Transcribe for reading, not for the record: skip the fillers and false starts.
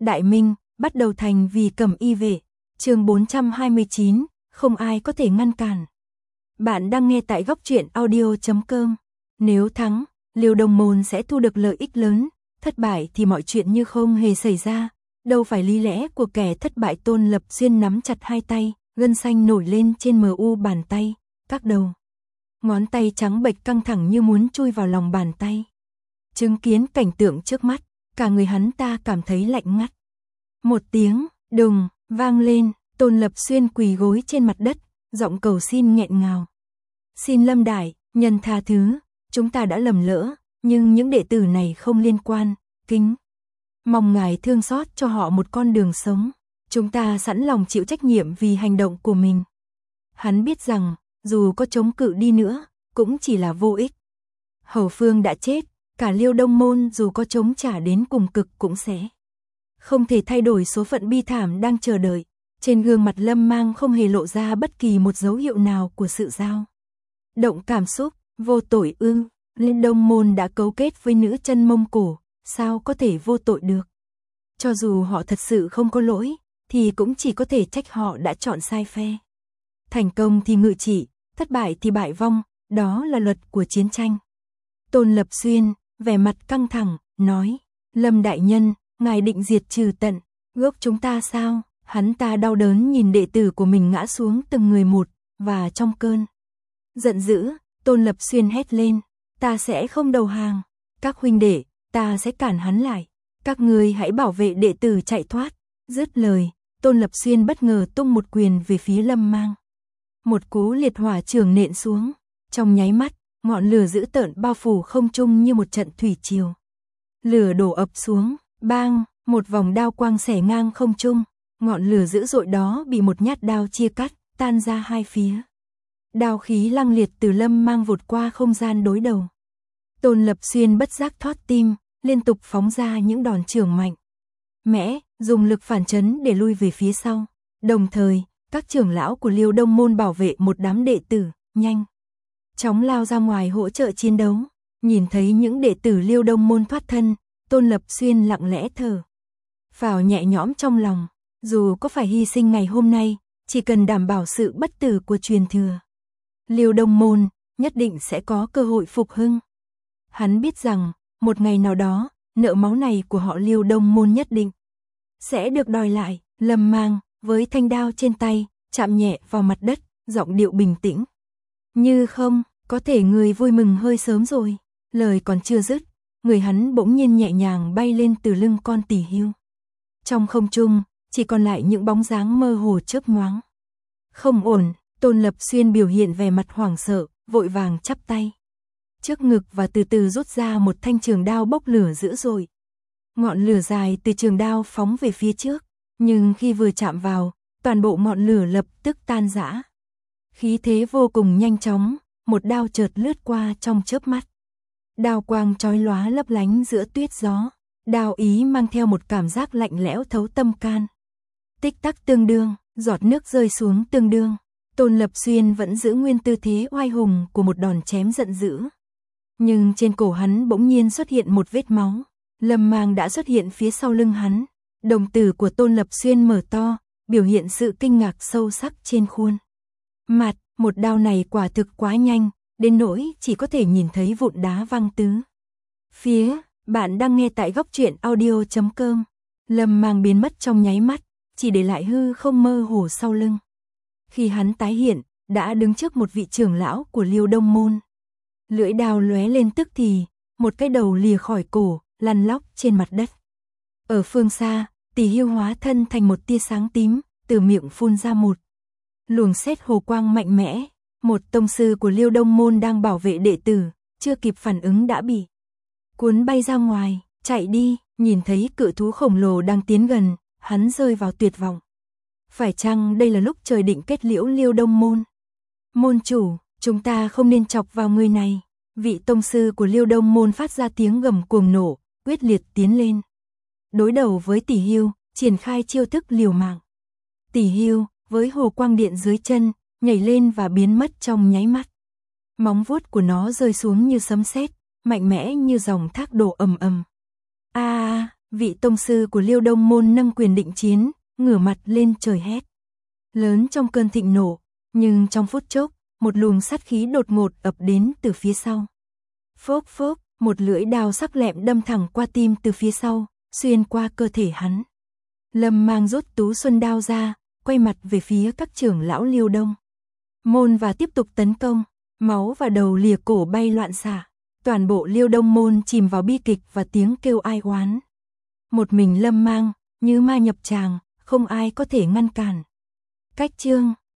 Đại Minh, bắt đầu thành vì Cẩm Y vệ. Chương 429, không ai có thể ngăn cản. Bạn đang nghe tại góc truyện audio.com. Nếu thắng, Liêu Đông Môn sẽ thu được lợi ích lớn, thất bại thì mọi chuyện như không hề xảy ra. Đâu phải lý lẽ của kẻ thất bại. Tôn Lập Xuyên nắm chặt hai tay, gân xanh nổi lên trên MU bàn tay, các đầu ngón tay trắng bệch căng thẳng như muốn chui vào lòng bàn tay. Chứng kiến cảnh tượng trước mắt, cả người hắn ta cảm thấy lạnh ngắt. Một tiếng đùng vang lên, Tôn Lập Xuyên quỳ gối trên mặt đất, giọng cầu xin nghẹn ngào. Xin Lâm đại nhân tha thứ, chúng ta đã lầm lỡ, nhưng những đệ tử này không liên quan, kính mong ngài thương xót cho họ một con đường sống. Chúng ta sẵn lòng chịu trách nhiệm vì hành động của mình. Hắn biết rằng, dù có chống cự đi nữa, cũng chỉ là vô ích. Hầu Phương đã chết, cả Liêu Đông Môn dù có chống trả đến cùng cực cũng sẽ không thể thay đổi số phận bi thảm đang chờ đợi. Trên gương mặt Lâm Mang không hề lộ ra bất kỳ một dấu hiệu nào của sự dao động cảm xúc. Vô tội ư? Liêu Đông Môn đã cấu kết với nữ chân Mông Cổ, sao có thể vô tội được? Cho dù họ thật sự không có lỗi, thì cũng chỉ có thể trách họ đã chọn sai phe. Thành công thì ngự trị, thất bại thì bại vong, đó là luật của chiến tranh. Tôn Lập Xuyên, vẻ mặt căng thẳng, nói, Lâm đại nhân, ngài định diệt trừ tận gốc chúng ta sao? Hắn ta đau đớn nhìn đệ tử của mình ngã xuống từng người một, và trong cơn giận dữ, Tôn Lập Xuyên hét lên, ta sẽ không đầu hàng. Các huynh đệ, ta sẽ cản hắn lại. Các ngươi hãy bảo vệ đệ tử chạy thoát. Dứt lời, Tôn Lập Xuyên bất ngờ tung một quyền về phía Lâm Mang. Một cú liệt hỏa chưởng nện xuống. Trong nháy mắt, ngọn lửa dữ tợn bao phủ không trung như một trận thủy triều. Lửa đổ ập xuống, bang, một vòng đao quang xẻ ngang không trung. Ngọn lửa dữ dội đó bị một nhát đao chia cắt, tan ra hai phía. Đao khí lăng liệt từ Lâm Mang vụt qua không gian đối đầu. Tôn Lập Xuyên bất giác thót tim, liên tục phóng ra những đòn chưởng mạnh mẽ, dùng lực phản chấn để lui về phía sau. Đồng thời, các trưởng lão của Liêu Đông Môn bảo vệ một đám đệ tử, nhanh chóng lao ra ngoài hỗ trợ chiến đấu. Nhìn thấy những đệ tử Liêu Đông Môn thoát thân, Tôn Lập Xuyên lặng lẽ thở phào nhẹ nhõm trong lòng. Dù có phải hy sinh ngày hôm nay, chỉ cần đảm bảo sự bất tử của truyền thừa Liêu Đông Môn, nhất định sẽ có cơ hội phục hưng. Hắn biết rằng, một ngày nào đó, nợ máu này của họ Liêu Đông Môn nhất định sẽ được đòi lại. Lâm Mang, với thanh đao trên tay, chạm nhẹ vào mặt đất, giọng điệu bình tĩnh. Như không, có thể người vui mừng hơi sớm rồi. Lời còn chưa dứt, người hắn bỗng nhiên nhẹ nhàng bay lên từ lưng con tỳ hưu. Trong không trung, chỉ còn lại những bóng dáng mơ hồ chớp nhoáng. Không ổn, Tôn Lập Xuyên biểu hiện vẻ mặt hoảng sợ, vội vàng chắp tay trước ngực và từ từ rút ra một thanh trường đao bốc lửa dữ dội. Ngọn lửa dài từ trường đao phóng về phía trước, nhưng khi vừa chạm vào, toàn bộ ngọn lửa lập tức tan rã. Khí thế vô cùng nhanh chóng, một đao chợt lướt qua trong chớp mắt. Đao quang chói lóa lấp lánh giữa tuyết gió, đao ý mang theo một cảm giác lạnh lẽo thấu tâm can. Tích tắc tương đương, giọt nước rơi xuống tương đương. Tôn Lập Xuyên vẫn giữ nguyên tư thế oai hùng của một đòn chém giận dữ. Nhưng trên cổ hắn bỗng nhiên xuất hiện một vết máu. Lâm Mang đã xuất hiện phía sau lưng hắn. Đồng tử của Tôn Lập Xuyên mở to, biểu hiện sự kinh ngạc sâu sắc trên khuôn mặt. Một đao này quả thực quá nhanh, đến nỗi chỉ có thể nhìn thấy vụn đá văng tứ phía. Bạn đang nghe tại góc truyện audio.com. Lâm Mang biến mất trong nháy mắt, chỉ để lại hư không mơ hồ sau lưng. Khi hắn tái hiện, đã đứng trước một vị trưởng lão của Liêu Đông Môn. Lưỡi đao lóe lên tức thì, một cái đầu lìa khỏi cổ, lăn lóc trên mặt đất. Ở phương xa, Tỳ Hưu hóa thân thành một tia sáng tím, từ miệng phun ra một luồng sét hồ quang mạnh mẽ. Một tông sư của Liêu Đông Môn đang bảo vệ đệ tử, chưa kịp phản ứng đã bị cuốn bay ra ngoài. Chạy đi. Nhìn thấy cự thú khổng lồ đang tiến gần, hắn rơi vào tuyệt vọng. Phải chăng đây là lúc trời định kết liễu Liêu Đông Môn? Môn chủ, chúng ta không nên chọc vào người này. Vị tông sư của Liêu Đông Môn phát ra tiếng gầm cuồng nổ, quyết liệt tiến lên. Đối đầu với Tỳ Hưu, triển khai chiêu thức liều mạng. Tỳ Hưu, với hồ quang điện dưới chân, nhảy lên và biến mất trong nháy mắt. Móng vuốt của nó rơi xuống như sấm sét, mạnh mẽ như dòng thác đổ ầm ầm. Vị tông sư của Liêu Đông Môn nâng quyền định chiến, ngửa mặt lên trời hét lớn trong cơn thịnh nộ, nhưng trong phút chốc, một luồng sát khí đột ngột ập đến từ phía sau. Phốc phốc, một lưỡi đao sắc lẹm đâm thẳng qua tim từ phía sau, xuyên qua cơ thể hắn. Lâm Mang rút Tú Xuân đao ra, quay mặt về phía các trưởng lão Liêu Đông Môn và tiếp tục tấn công, máu và đầu lìa cổ bay loạn xạ. Toàn bộ Liêu Đông Môn chìm vào bi kịch và tiếng kêu ai oán. Một mình Lâm Mang, như ma nhập tràng, không ai có thể ngăn cản. Cách chương